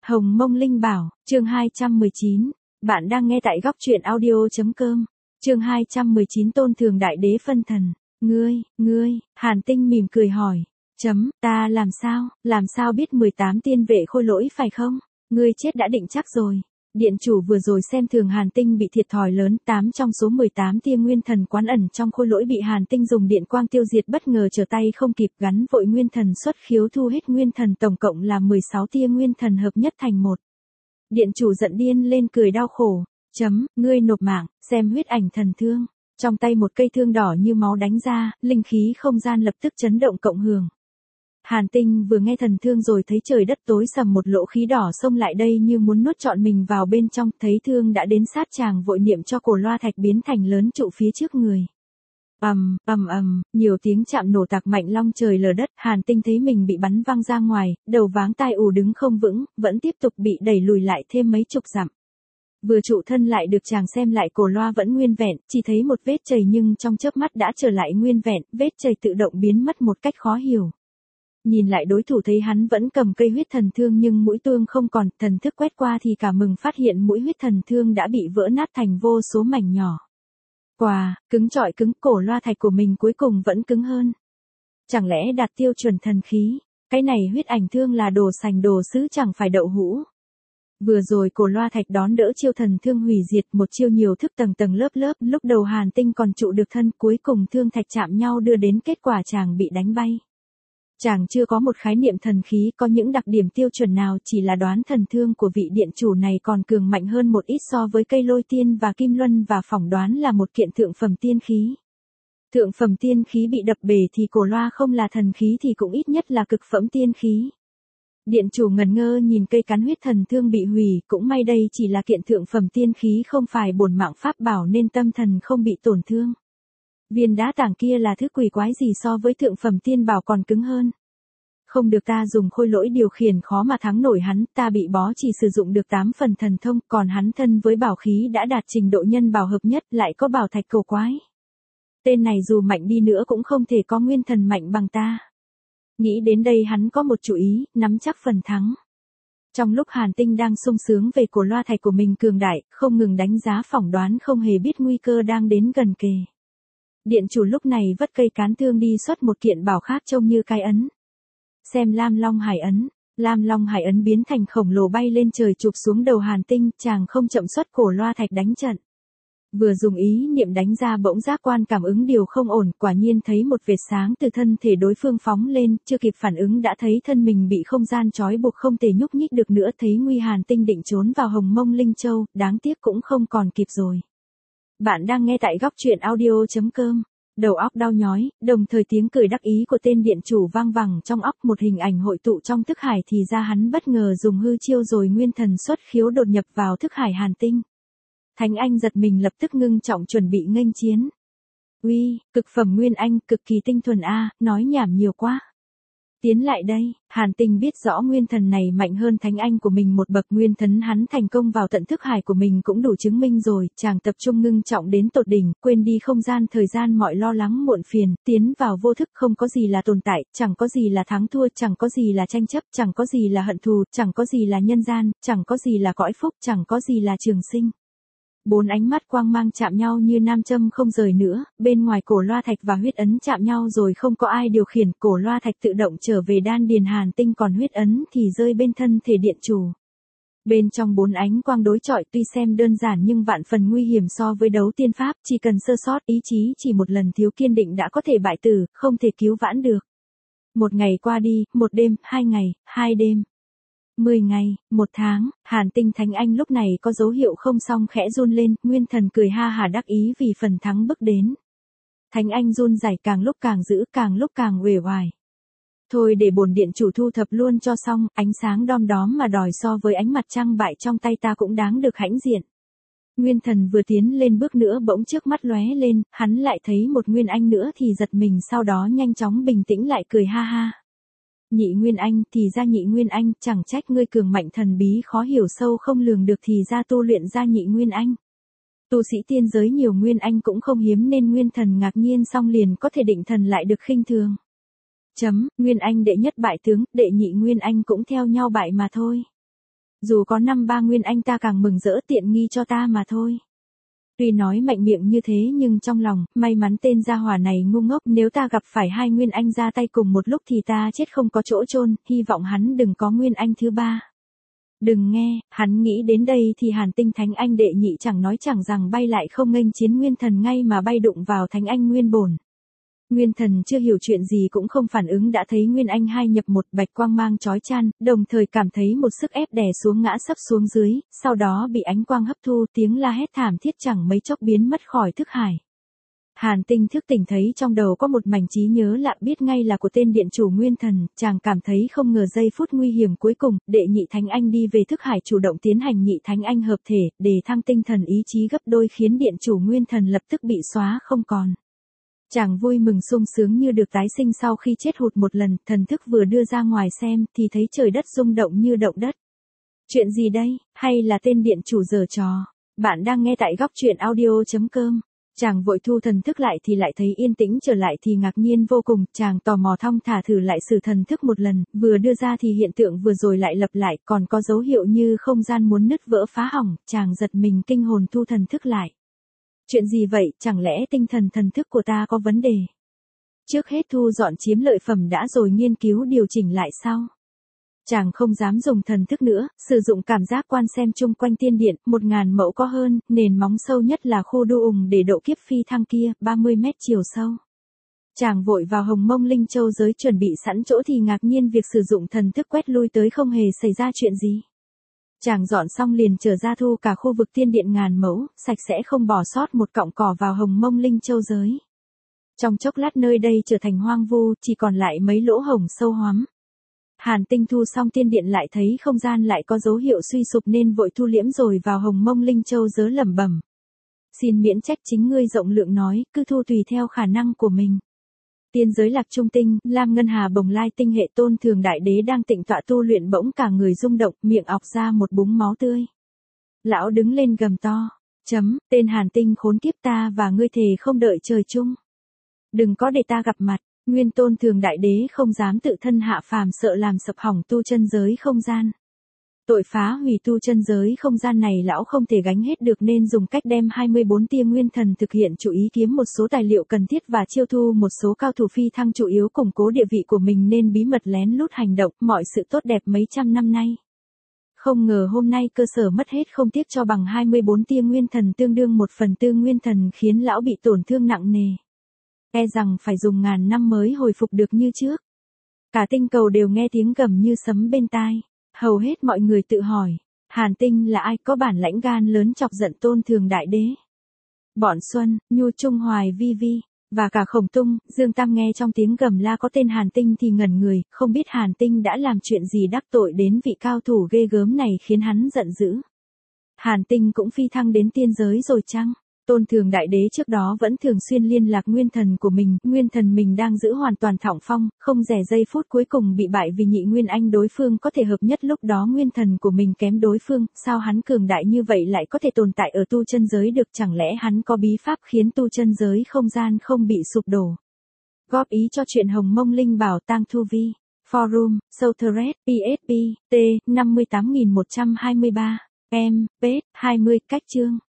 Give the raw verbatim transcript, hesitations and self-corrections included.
Hồng Mông Linh Bảo, chương hai trăm mười chín. Bạn đang nghe tại góc truyện audio.com. Chương hai trăm mười chín Tôn Thường Đại Đế phân thần. Ngươi, ngươi, Hàn Tinh mỉm cười hỏi. Chấm, ta làm sao, làm sao biết mười tám tiên vệ khôi lỗi phải không? Ngươi chết đã định chắc rồi. Điện chủ vừa rồi xem thường Hàn Tinh bị thiệt thòi lớn, tám trong số mười tám tia nguyên thần quán ẩn trong khôi lỗi bị Hàn Tinh dùng điện quang tiêu diệt bất ngờ trở tay không kịp, gắn vội nguyên thần xuất khiếu thu hết nguyên thần, tổng cộng là mười sáu tia nguyên thần hợp nhất thành một. Điện chủ giận điên lên cười đau khổ. Chấm, ngươi nộp mạng, xem huyết ảnh thần thương. Trong tay một cây thương đỏ như máu đánh ra, linh khí không gian lập tức chấn động cộng hưởng. Hàn Tinh vừa nghe thần thương rồi thấy trời đất tối sầm, một lỗ khí đỏ xông lại đây như muốn nuốt trọn mình vào bên trong, thấy thương đã đến sát chàng vội niệm cho cổ loa thạch biến thành lớn trụ phía trước người. Ầm, ầm ầm, nhiều tiếng chạm nổ tạc mạnh long trời lở đất, Hàn Tinh thấy mình bị bắn văng ra ngoài, đầu váng tai ù đứng không vững, vẫn tiếp tục bị đẩy lùi lại thêm mấy chục dặm. Vừa trụ thân lại được chàng xem lại cổ loa vẫn nguyên vẹn, chỉ thấy một vết chày nhưng trong chớp mắt đã trở lại nguyên vẹn, vết chày tự động biến mất một cách khó hiểu. Nhìn lại đối thủ thấy hắn vẫn cầm cây huyết thần thương nhưng mũi thương không còn, thần thức quét qua thì cả mừng phát hiện mũi huyết thần thương đã bị vỡ nát thành vô số mảnh nhỏ. Quà, cứng trọi cứng, cổ loa thạch của mình cuối cùng vẫn cứng hơn. Chẳng lẽ đạt tiêu chuẩn thần khí, cái này huyết ảnh thương là đồ sành đồ sứ chẳng phải đậu hũ. Vừa rồi cổ loa thạch đón đỡ chiêu thần thương hủy diệt, một chiêu nhiều thức tầng tầng lớp lớp, lúc đầu Hàn Tinh còn trụ được thân, cuối cùng thương thạch chạm nhau đưa đến kết quả chàng bị đánh bay. Chàng chưa có một khái niệm thần khí có những đặc điểm tiêu chuẩn nào, chỉ là đoán thần thương của vị điện chủ này còn cường mạnh hơn một ít so với cây lôi tiên và kim luân, và phỏng đoán là một kiện thượng phẩm tiên khí. Thượng phẩm tiên khí bị đập bể thì cổ loa không là thần khí thì cũng ít nhất là cực phẩm tiên khí. Điện chủ ngẩn ngơ nhìn cây cắn huyết thần thương bị hủy, cũng may đây chỉ là kiện thượng phẩm tiên khí không phải bổn mạng pháp bảo nên tâm thần không bị tổn thương. Viên đá tảng kia là thứ quỷ quái gì so với thượng phẩm tiên bảo còn cứng hơn. Không được, ta dùng khôi lỗi điều khiển khó mà thắng nổi hắn, ta bị bó chỉ sử dụng được tám phần thần thông, còn hắn thân với bảo khí đã đạt trình độ nhân bảo hợp nhất, lại có bảo thạch cổ quái. Tên này dù mạnh đi nữa cũng không thể có nguyên thần mạnh bằng ta. Nghĩ đến đây hắn có một chủ ý, nắm chắc phần thắng. Trong lúc Hàn Tinh đang sung sướng về cổ loa thạch của mình cường đại, không ngừng đánh giá phỏng đoán, không hề biết nguy cơ đang đến gần kề. Điện chủ lúc này vất cây cán thương đi xuất một kiện bảo khác trông như cái ấn. Xem Lam Long Hải ấn. Lam Long Hải ấn biến thành khổng lồ bay lên trời chụp xuống đầu Hàn Tinh, chàng không chậm xuất cổ loa thạch đánh trận. Vừa dùng ý niệm đánh ra bỗng giác quan cảm ứng điều không ổn, quả nhiên thấy một vệt sáng từ thân thể đối phương phóng lên, chưa kịp phản ứng đã thấy thân mình bị không gian trói buộc không thể nhúc nhích được nữa, thấy nguy Hàn Tinh định trốn vào Hồng Mông Linh Châu, đáng tiếc cũng không còn kịp rồi. Bạn đang nghe tại góc truyện audio.com. Đầu óc đau nhói, đồng thời tiếng cười đắc ý của tên điện chủ vang vẳng trong óc, một hình ảnh hội tụ trong thức hải thì ra hắn bất ngờ dùng hư chiêu rồi nguyên thần xuất khiếu đột nhập vào thức hải Hàn Tinh. Thánh Anh giật mình lập tức ngưng trọng chuẩn bị nghênh chiến. Uy, cực phẩm nguyên anh, cực kỳ tinh thuần a, nói nhảm nhiều quá. Tiến lại đây, Hàn Tinh biết rõ nguyên thần này mạnh hơn Thánh Anh của mình một bậc, nguyên thần hắn thành công vào tận thức hải của mình cũng đủ chứng minh rồi, chàng tập trung ngưng trọng đến tột đỉnh, quên đi không gian thời gian mọi lo lắng muộn phiền, tiến vào vô thức, không có gì là tồn tại, chẳng có gì là thắng thua, chẳng có gì là tranh chấp, chẳng có gì là hận thù, chẳng có gì là nhân gian, chẳng có gì là cõi phúc, chẳng có gì là trường sinh. Bốn ánh mắt quang mang chạm nhau như nam châm không rời nữa, bên ngoài cổ loa thạch và huyết ấn chạm nhau rồi không có ai điều khiển, cổ loa thạch tự động trở về đan điền Hàn Tinh, còn huyết ấn thì rơi bên thân thể điện chủ. Bên trong bốn ánh quang đối chọi tuy xem đơn giản nhưng vạn phần nguy hiểm so với đấu tiên pháp, chỉ cần sơ sót ý chí chỉ một lần thiếu kiên định đã có thể bại tử, không thể cứu vãn được. Một ngày qua đi, một đêm, hai ngày, hai đêm. Mười ngày, một tháng, Hàn Tinh Thánh Anh lúc này có dấu hiệu không xong khẽ run lên, nguyên thần cười ha hà đắc ý vì phần thắng bước đến. Thánh Anh run rẩy càng lúc càng dữ, càng lúc càng uể oải. Thôi để bổn điện chủ thu thập luôn cho xong, ánh sáng đom đóm mà đòi so với ánh mặt trăng bại trong tay ta cũng đáng được hãnh diện. Nguyên thần vừa tiến lên bước nữa bỗng trước mắt lóe lên, hắn lại thấy một Nguyên Anh nữa thì giật mình, sau đó nhanh chóng bình tĩnh lại cười ha ha. Nhị Nguyên Anh, thì ra Nhị Nguyên Anh, chẳng trách ngươi cường mạnh thần bí khó hiểu sâu không lường được, thì ra tu luyện ra Nhị Nguyên Anh. Tu sĩ tiên giới nhiều Nguyên Anh cũng không hiếm nên nguyên thần ngạc nhiên xong liền có thể định thần lại được khinh thường. Chấm, Nguyên Anh đệ nhất bại tướng, đệ nhị Nguyên Anh cũng theo nhau bại mà thôi. Dù có năm ba nguyên anh ta càng mừng rỡ, tiện nghi cho ta mà thôi. Tuy nói mạnh miệng như thế nhưng trong lòng, may mắn tên gia hỏa này ngu ngốc, nếu ta gặp phải hai nguyên anh ra tay cùng một lúc thì ta chết không có chỗ chôn, hy vọng hắn đừng có nguyên anh thứ ba. Đừng nghe, hắn nghĩ đến đây thì Hàn Tinh Thánh Anh đệ nhị chẳng nói chẳng rằng bay lại không nghênh chiến nguyên thần ngay mà bay đụng vào Thánh Anh nguyên bổn. Nguyên thần chưa hiểu chuyện gì cũng không phản ứng đã thấy Nguyên Anh hai nhập một, bạch quang mang chói chan, đồng thời cảm thấy một sức ép đè xuống ngã sấp xuống dưới, sau đó bị ánh quang hấp thu, tiếng la hét thảm thiết chẳng mấy chốc biến mất khỏi thức hải. Hàn Tinh thức tỉnh thấy trong đầu có một mảnh trí nhớ lạ, biết ngay là của tên điện chủ nguyên thần, chàng cảm thấy không ngờ giây phút nguy hiểm cuối cùng, đệ nhị Thánh Anh đi về thức hải chủ động tiến hành nhị Thánh Anh hợp thể, để thăng tinh thần ý chí gấp đôi khiến điện chủ nguyên thần lập tức bị xóa không còn. Chàng vui mừng sung sướng như được tái sinh sau khi chết hụt một lần, thần thức vừa đưa ra ngoài xem thì thấy trời đất rung động như động đất. Chuyện gì đây, hay là tên điện chủ giở trò? Bạn đang nghe tại góc truyện audio chấm com. Chàng vội thu thần thức lại thì lại thấy yên tĩnh trở lại thì ngạc nhiên vô cùng, chàng tò mò thong thả thử lại sử thần thức một lần, vừa đưa ra thì hiện tượng vừa rồi lại lặp lại, còn có dấu hiệu như không gian muốn nứt vỡ phá hỏng, chàng giật mình kinh hồn thu thần thức lại. Chuyện gì vậy, chẳng lẽ tinh thần thần thức của ta có vấn đề? Trước hết thu dọn chiếm lợi phẩm đã rồi nghiên cứu điều chỉnh lại sau. Chàng không dám dùng thần thức nữa, sử dụng cảm giác quan xem chung quanh tiên điện, một ngàn mẫu có hơn, nền móng sâu nhất là khu đu ùng để độ kiếp phi thăng kia, ba mươi mét chiều sâu. Chàng vội vào Hồng Mông Linh Châu giới chuẩn bị sẵn chỗ thì ngạc nhiên việc sử dụng thần thức quét lui tới không hề xảy ra chuyện gì. Chàng dọn xong liền trở ra thu cả khu vực tiên điện ngàn mẫu, sạch sẽ không bỏ sót một cọng cỏ vào Hồng Mông Linh Châu giới. Trong chốc lát nơi đây trở thành hoang vu, chỉ còn lại mấy lỗ hổng sâu hoắm. Hàn Tinh thu xong tiên điện lại thấy không gian lại có dấu hiệu suy sụp nên vội thu liễm rồi vào Hồng Mông Linh Châu giới lẩm bẩm. Xin miễn trách, chính ngươi rộng lượng nói, cứ thu tùy theo khả năng của mình. Tiên giới Lạc Trung Tinh, Lam Ngân Hà Bồng Lai tinh hệ Tôn Thường Đại Đế đang tịnh tọa tu luyện, bỗng cả người rung động, miệng ọc ra một búng máu tươi. Lão đứng lên gầm to, chấm, tên Hàn Tinh khốn kiếp, ta và ngươi thề không đợi trời chung. Đừng có để ta gặp mặt. Nguyên Tôn Thường Đại Đế không dám tự thân hạ phàm, sợ làm sập hỏng tu chân giới không gian. Tội phá hủy tu chân giới không gian này lão không thể gánh hết được nên dùng cách đem hai mươi bốn tia nguyên thần thực hiện chủ ý kiếm một số tài liệu cần thiết và chiêu thu một số cao thủ phi thăng chủ yếu củng cố địa vị của mình nên bí mật lén lút hành động, mọi sự tốt đẹp mấy trăm năm nay. Không ngờ hôm nay cơ sở mất hết không tiếc cho bằng hai mươi bốn tia nguyên thần tương đương một phần tư nguyên thần khiến lão bị tổn thương nặng nề. E rằng phải dùng ngàn năm mới hồi phục được như trước. Cả tinh cầu đều nghe tiếng gầm như sấm bên tai. Hầu hết mọi người tự hỏi, Hàn Tinh là ai có bản lãnh gan lớn chọc giận Tôn Thường Đại Đế? Bọn Xuân, Nhu Trung Hoài Vi Vi, và cả Khổng Tung, Dương Tam nghe trong tiếng gầm la có tên Hàn Tinh thì ngẩn người, không biết Hàn Tinh đã làm chuyện gì đắc tội đến vị cao thủ ghê gớm này khiến hắn giận dữ. Hàn Tinh cũng phi thăng đến tiên giới rồi chăng? Tôn Thường Đại Đế trước đó vẫn thường xuyên liên lạc nguyên thần của mình, nguyên thần mình đang giữ hoàn toàn thõng phong, không rẻ giây phút cuối cùng bị bại vì nhị nguyên anh đối phương có thể hợp nhất, lúc đó nguyên thần của mình kém đối phương, sao hắn cường đại như vậy lại có thể tồn tại ở tu chân giới được, chẳng lẽ hắn có bí pháp khiến tu chân giới không gian không bị sụp đổ. Góp ý cho chuyện Hồng Mông Linh Bảo Tang Thu Vi, Forum, Southred, pê ét pê, T, năm mươi tám nghìn một trăm hai mươi ba, M, Page, hai mươi, cách chương.